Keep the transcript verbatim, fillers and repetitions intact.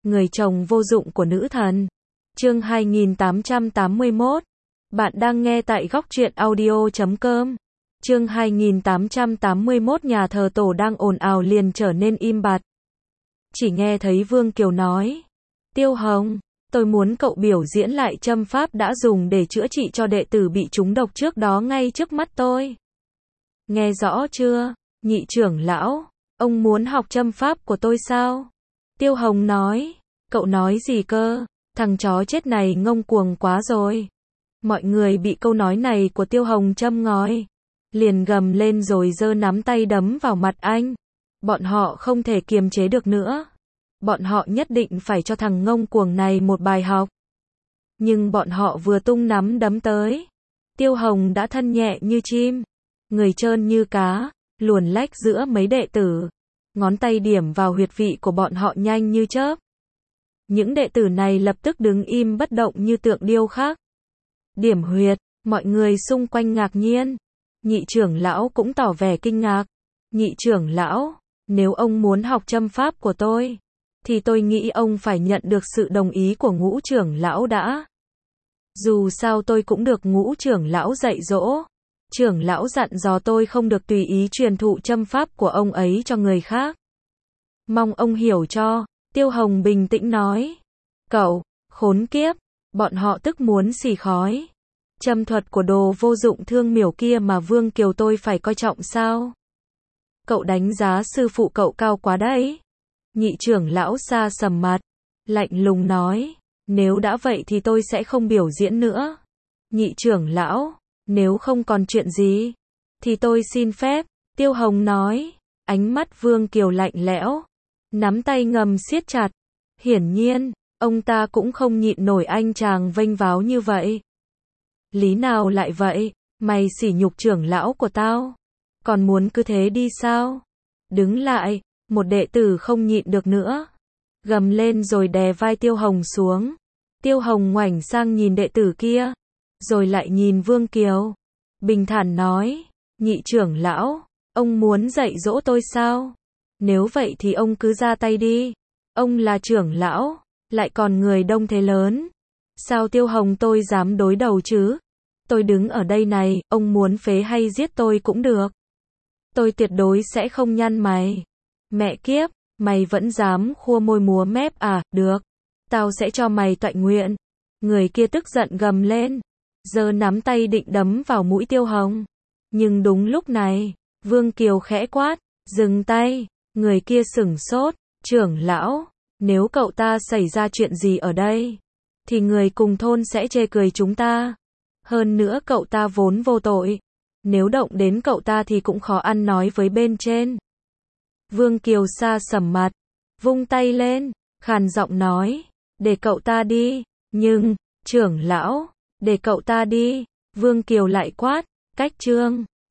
người chồng vô dụng của nữ thần. Chương hai nghìn tám trăm tám mươi mốt. Bạn đang nghe tại góc truyện audio chấm com. Chương hai nghìn tám trăm tám mươi mốt. Nhà thờ tổ đang ồn ào liền trở nên im bặt. Chỉ nghe thấy Vương Kiều nói: Tiêu Hồng, tôi muốn cậu biểu diễn lại châm pháp đã dùng để chữa trị cho đệ tử bị trúng độc trước đó ngay trước mắt tôi. Nghe rõ chưa, nhị trưởng lão? Ông muốn học châm pháp của tôi sao? Tiêu Hồng nói. Cậu nói gì cơ? Thằng chó chết này ngông cuồng quá rồi. Mọi người bị câu nói này của Tiêu Hồng châm ngòi, liền gầm lên rồi giơ nắm tay đấm vào mặt anh. Bọn họ không thể kiềm chế được nữa. Bọn họ nhất định phải cho thằng ngông cuồng này một bài học. Nhưng bọn họ vừa tung nắm đấm tới, Tiêu Hồng đã thân nhẹ như chim, người trơn như cá, luồn lách giữa mấy đệ tử. Ngón tay điểm vào huyệt vị của bọn họ nhanh như chớp. Những đệ tử này lập tức đứng im bất động như tượng điêu khắc. Điểm huyệt, mọi người xung quanh ngạc nhiên. Nhị trưởng lão cũng tỏ vẻ kinh ngạc. Nhị trưởng lão, nếu ông muốn học châm pháp của tôi, thì tôi nghĩ ông phải nhận được sự đồng ý của ngũ trưởng lão đã. Dù sao tôi cũng được ngũ trưởng lão dạy dỗ. Trưởng lão dặn dò tôi không được tùy ý truyền thụ châm pháp của ông ấy cho người khác. Mong ông hiểu cho, Tiêu Hồng bình tĩnh nói. Cậu, khốn kiếp, bọn họ tức muốn xì khói. Châm thuật của đồ vô dụng thương miểu kia mà Vương Kiều tôi phải coi trọng sao? Cậu đánh giá sư phụ cậu cao quá đấy. Nhị trưởng lão xa sầm mặt, lạnh lùng nói. Nếu đã vậy thì tôi sẽ không biểu diễn nữa. Nhị trưởng lão, nếu không còn chuyện gì, thì tôi xin phép, Tiêu Hồng nói. Ánh mắt Vương Kiều lạnh lẽo, nắm tay ngầm siết chặt. Hiển nhiên, ông ta cũng không nhịn nổi anh chàng vênh váo như vậy. Lý nào lại vậy, mày sỉ nhục trưởng lão của tao, còn muốn cứ thế đi sao? Đứng lại, một đệ tử không nhịn được nữa, gầm lên rồi đè vai Tiêu Hồng xuống. Tiêu Hồng ngoảnh sang nhìn đệ tử kia, rồi lại nhìn Vương Kiều, bình thản nói. Nhị trưởng lão, ông muốn dạy dỗ tôi sao? Nếu vậy thì ông cứ ra tay đi. Ông là trưởng lão, lại còn người đông thế lớn. Sao Tiêu Hồng tôi dám đối đầu chứ? Tôi đứng ở đây này, ông muốn phế hay giết tôi cũng được. Tôi tuyệt đối sẽ không nhăn mày. Mẹ kiếp, mày vẫn dám khua môi múa mép à? Được, tao sẽ cho mày toại nguyện. Người kia tức giận gầm lên, giơ nắm tay định đấm vào mũi Tiêu Hồng. Nhưng đúng lúc này, Vương Kiều khẽ quát, dừng tay. Người kia sửng sốt. Trưởng lão, nếu cậu ta xảy ra chuyện gì ở đây, thì người cùng thôn sẽ chê cười chúng ta. Hơn nữa cậu ta vốn vô tội, nếu động đến cậu ta thì cũng khó ăn nói với bên trên. Vương Kiều xa sầm mặt, vung tay lên, khàn giọng nói, để cậu ta đi. Nhưng, trưởng lão, để cậu ta đi. Vương Kiều lại quát, cách chương.